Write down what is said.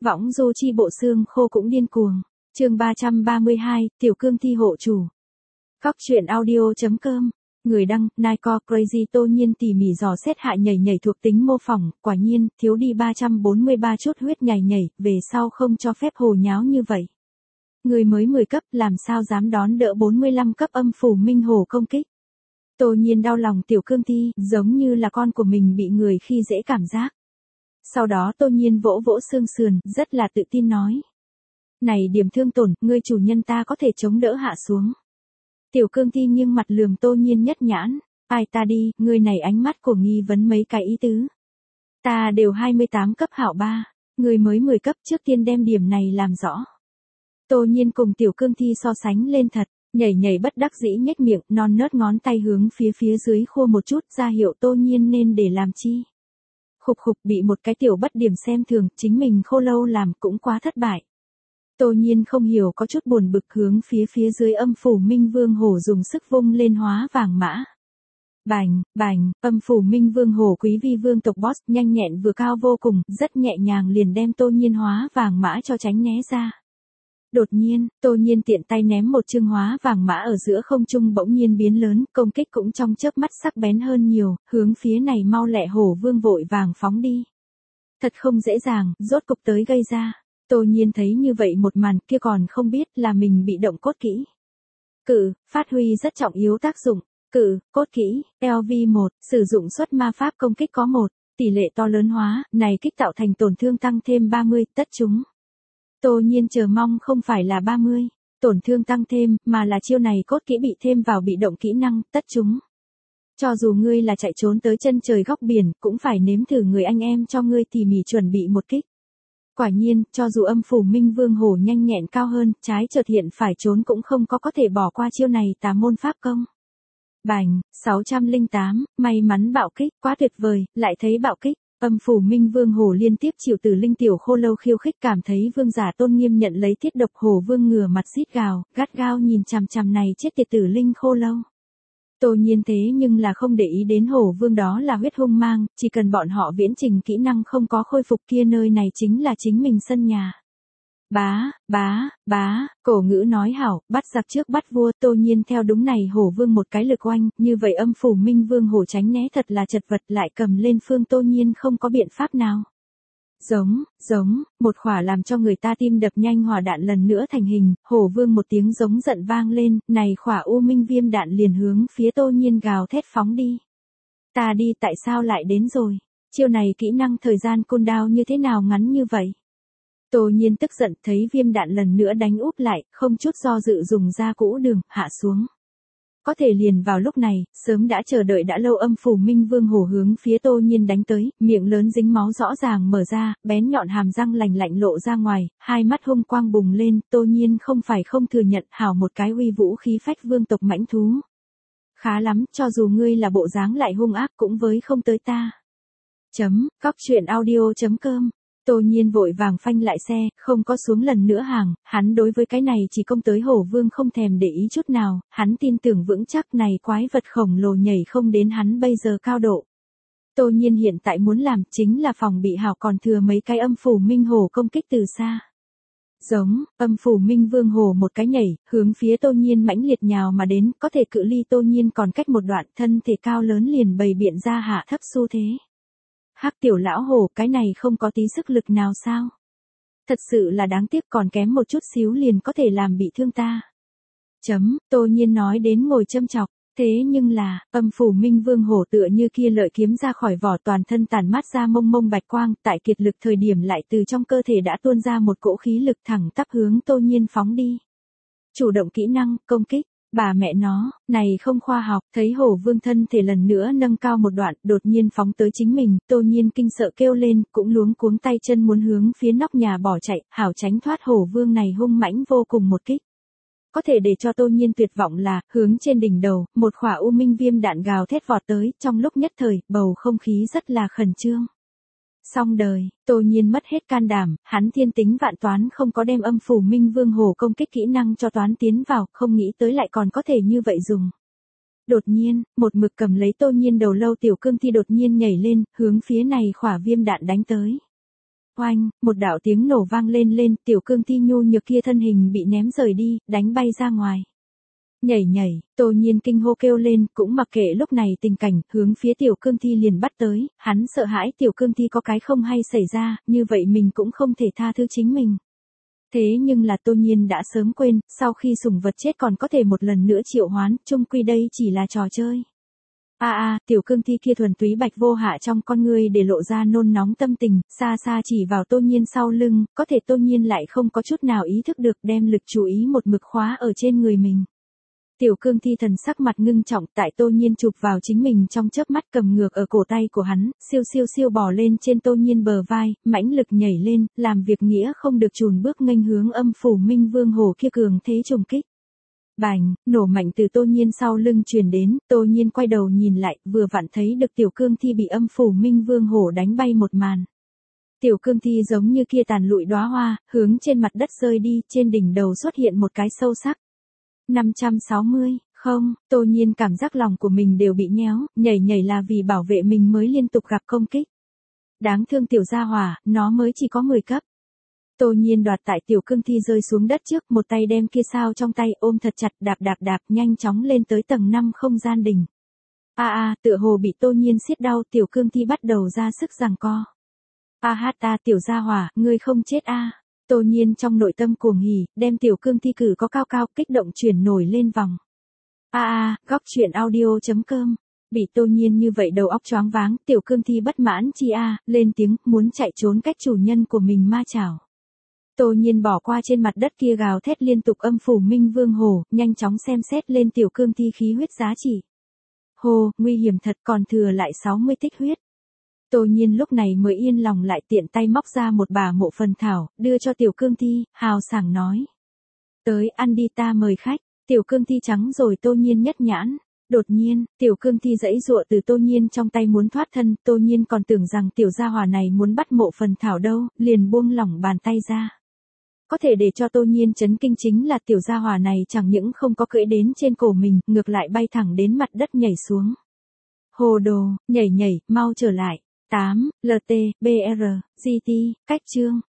Võng du chi bộ xương khô cũng điên cuồng. Chương 332, Tiểu Cương thi hộ chủ. Cóc truyện audio.com. Người đăng, Nike Crazy Tô Nhiên tỉ mỉ dò xét hạ nhảy thuộc tính mô phỏng, quả nhiên, thiếu đi 343 chút huyết nhảy, về sau không cho phép hồ nháo như vậy. Người mới 10 cấp làm sao dám đón đỡ 45 cấp âm phủ minh hồ công kích. Tô Nhiên đau lòng Tiểu Cương thi, giống như là con của mình bị người khi dễ cảm giác. Sau đó Tô Nhiên vỗ vỗ xương sườn, rất là tự tin nói. Này điểm thương tổn, ngươi chủ nhân ta có thể chống đỡ hạ xuống. Tiểu Cương thi nghiêng mặt lườm Tô Nhiên nhất nhãn, ai ta đi, ngươi này ánh mắt của nghi vấn mấy cái ý tứ. Ta đều 28 cấp hảo 3, ngươi mới 10 cấp trước tiên đem điểm này làm rõ. Tô Nhiên cùng Tiểu Cương thi so sánh lên thật, nhảy bất đắc dĩ nhếch miệng, non nớt ngón tay hướng phía dưới khua một chút ra hiệu Tô Nhiên nên để làm chi. Khục bị một cái tiểu bất điểm xem thường, chính mình khô lâu làm cũng quá thất bại. Tô Nhiên không hiểu có chút buồn bực hướng phía dưới âm phủ minh vương hổ dùng sức vung lên hóa vàng mã. Bành, âm phủ minh vương hổ quý vi vương tộc boss nhanh nhẹn vừa cao vô cùng, rất nhẹ nhàng liền đem Tô Nhiên hóa vàng mã cho tránh né ra. Đột nhiên, Tô Nhiên tiện tay ném một chương hóa vàng mã ở giữa không trung bỗng nhiên biến lớn, công kích cũng trong chớp mắt sắc bén hơn nhiều, hướng phía này mau lẹ hổ vương vội vàng phóng đi. Thật không dễ dàng, rốt cục tới gây ra. Tô Nhiên thấy như vậy một màn kia còn không biết là mình bị động cốt kỹ. Phát huy rất trọng yếu tác dụng. Cốt kỹ, LV1, sử dụng xuất ma pháp công kích có 1, tỷ lệ to lớn hóa, này kích tạo thành tổn thương tăng thêm 30, tất chúng. Tô Nhiên chờ mong không phải là 30, tổn thương tăng thêm, mà là chiêu này cốt kỹ bị thêm vào bị động kỹ năng, tất chúng. Cho dù ngươi là chạy trốn tới chân trời góc biển, cũng phải nếm thử người anh em cho ngươi tỉ mỉ chuẩn bị một kích. Quả nhiên, cho dù âm phủ minh vương hổ nhanh nhẹn cao hơn, trái chợt hiện phải trốn cũng không có thể bỏ qua chiêu này tà môn pháp công. Bành, 608, may mắn bạo kích, quá tuyệt vời, lại thấy bạo kích. Âm phủ minh vương hổ liên tiếp chịu từ linh tiểu khô lâu khiêu khích, cảm thấy vương giả tôn nghiêm nhận lấy thiết độc, hổ vương ngửa mặt rít gào, gắt gao nhìn chằm này chết tiệt tử linh khô lâu. Tô Nhiên thế nhưng là không để ý đến hổ vương đó là huyết hung mang, chỉ cần bọn họ viễn trình kỹ năng không có khôi phục kia nơi này chính là chính mình sân nhà. Bá, cổ ngữ nói hảo, bắt giặc trước bắt vua. Tô Nhiên theo đúng này hổ vương một cái lực oanh, như vậy âm phủ minh vương hổ tránh né thật là chật vật, lại cầm lên phương Tô Nhiên không có biện pháp nào. Giống, một khỏa làm cho người ta tim đập nhanh hỏa đạn lần nữa thành hình, hổ vương một tiếng giống giận vang lên, này khỏa u minh viêm đạn liền hướng phía Tô Nhiên gào thét phóng đi. Ta đi, tại sao lại đến rồi? Chiêu này kỹ năng thời gian cooldown như thế nào ngắn như vậy? Tô Nhiên tức giận thấy viêm đạn lần nữa đánh úp lại, không chút do dự dùng ra cũ đường, hạ xuống. Có thể liền vào lúc này, sớm đã chờ đợi đã lâu âm phủ minh vương hổ hướng phía Tô Nhiên đánh tới, miệng lớn dính máu rõ ràng mở ra, bén nhọn hàm răng lạnh lộ ra ngoài, hai mắt hung quang bùng lên. Tô Nhiên không phải không thừa nhận, hảo một cái uy vũ khí phách vương tộc mãnh thú. Khá lắm, cho dù ngươi là bộ dáng lại hung ác cũng với không tới ta. Cóc truyện audio.com. Tô Nhiên vội vàng phanh lại xe, không có xuống lần nữa hàng, hắn đối với cái này chỉ công tới hổ vương không thèm để ý chút nào, hắn tin tưởng vững chắc này quái vật khổng lồ nhảy không đến hắn bây giờ cao độ. Tô Nhiên hiện tại muốn làm chính là phòng bị hảo còn thừa mấy cái âm phủ minh hổ công kích từ xa. Giống, âm phủ minh vương hổ một cái nhảy, hướng phía Tô Nhiên mãnh liệt nhào mà đến, có thể cự ly Tô Nhiên còn cách một đoạn, thân thể cao lớn liền bày biện ra hạ thấp xu thế. Hắc tiểu lão hổ, cái này không có tí sức lực nào sao? Thật sự là đáng tiếc, còn kém một chút xíu liền có thể làm bị thương ta. Tô Nhiên nói đến ngồi châm chọc, thế nhưng là, âm phủ minh vương hổ tựa như kia lợi kiếm ra khỏi vỏ, toàn thân tản mát ra mông bạch quang, tại kiệt lực thời điểm lại từ trong cơ thể đã tuôn ra một cỗ khí lực thẳng tắp hướng Tô Nhiên phóng đi. Chủ động kỹ năng, công kích. Bà mẹ nó, này không khoa học, thấy hổ vương thân thể lần nữa nâng cao một đoạn, đột nhiên phóng tới chính mình, Tô Nhiên kinh sợ kêu lên, cũng luống cuống tay chân muốn hướng phía nóc nhà bỏ chạy, hảo tránh thoát hổ vương này hung mãnh vô cùng một kích. Có thể để cho Tô Nhiên tuyệt vọng là, hướng trên đỉnh đầu, một khỏa u minh viêm đạn gào thét vọt tới, trong lúc nhất thời, bầu không khí rất là khẩn trương. Xong đời, Tô Nhiên mất hết can đảm, hắn thiên tính vạn toán không có đem âm phủ minh vương hổ công kích kỹ năng cho toán tiến vào, không nghĩ tới lại còn có thể như vậy dùng. Đột nhiên, một mực cầm lấy Tô Nhiên đầu lâu Tiểu Cương thi đột nhiên nhảy lên, hướng phía này khỏa viêm đạn đánh tới. Oanh, một đạo tiếng nổ vang lên, tiểu cương thi nhu nhược kia thân hình bị ném rời đi, đánh bay ra ngoài. Nhảy nhảy, Tô Nhiên kinh hô kêu lên, cũng mặc kệ lúc này tình cảnh, hướng phía tiểu cương thi liền bắt tới, hắn sợ hãi tiểu cương thi có cái không hay xảy ra, như vậy mình cũng không thể tha thứ chính mình. Thế nhưng là Tô Nhiên đã sớm quên, sau khi sủng vật chết còn có thể một lần nữa triệu hoán, chung quy đây chỉ là trò chơi. Tiểu cương thi kia thuần túy bạch vô hạ trong con ngươi để lộ ra nôn nóng tâm tình, xa xa chỉ vào Tô Nhiên sau lưng, có thể Tô Nhiên lại không có chút nào ý thức được đem lực chú ý một mực khóa ở trên người mình. Tiểu cương thi thần sắc mặt ngưng trọng tại Tô Nhiên chụp vào chính mình trong chớp mắt cầm ngược ở cổ tay của hắn, siêu bò lên trên Tô Nhiên bờ vai, mãnh lực nhảy lên, làm việc nghĩa không được chùn bước nghênh hướng âm phủ minh vương hồ kia cường thế trùng kích. Bành, nổ mạnh từ Tô Nhiên sau lưng truyền đến, Tô Nhiên quay đầu nhìn lại, vừa vặn thấy được tiểu cương thi bị âm phủ minh vương hổ đánh bay một màn. Tiểu cương thi giống như kia tàn lụi đóa hoa, hướng trên mặt đất rơi đi, trên đỉnh đầu xuất hiện một cái sâu sắc. 560, không, Tô Nhiên cảm giác lòng của mình đều bị nhéo, nhảy là vì bảo vệ mình mới liên tục gặp công kích. Đáng thương tiểu gia hỏa, nó mới chỉ có 10 cấp. Tô Nhiên đoạt tại tiểu cương thi rơi xuống đất trước, một tay đem kia sao trong tay ôm thật chặt, đạp, nhanh chóng lên tới tầng 5 không gian đỉnh. Tựa hồ bị Tô Nhiên siết đau, tiểu cương thi bắt đầu ra sức giằng co. Ta tiểu gia hỏa, ngươi không chết Tô Nhiên trong nội tâm cuồng hỉ, đem tiểu cương thi cử có cao, kích động chuyển nổi lên vòng. Góc truyện audio.com. Bị Tô Nhiên như vậy đầu óc choáng váng, tiểu cương thi bất mãn lên tiếng, muốn chạy trốn cách chủ nhân của mình ma chảo. Tô Nhiên bỏ qua trên mặt đất kia gào thét liên tục âm phủ minh vương hồ, nhanh chóng xem xét lên tiểu cương thi khí huyết giá trị. Hồ, nguy hiểm thật, còn thừa lại 60 tích huyết. Tô Nhiên lúc này mới yên lòng lại, tiện tay móc ra một bả mộ phần thảo, đưa cho tiểu cương thi, hào sảng nói. Tới ăn đi, ta mời khách. Tiểu cương thi trắng rồi Tô Nhiên nhất nhãn. Đột nhiên, tiểu cương thi giãy giụa từ Tô Nhiên trong tay muốn thoát thân, Tô Nhiên còn tưởng rằng tiểu gia hỏa này muốn bắt mộ phần thảo đâu, liền buông lỏng bàn tay ra. Có thể để cho Tô Nhiên chấn kinh chính là tiểu gia hỏa này chẳng những không có cưỡi đến trên cổ mình, ngược lại bay thẳng đến mặt đất nhảy xuống. Hồ đồ, nhảy, mau trở lại. 8, LT, BR, GT, cách chương.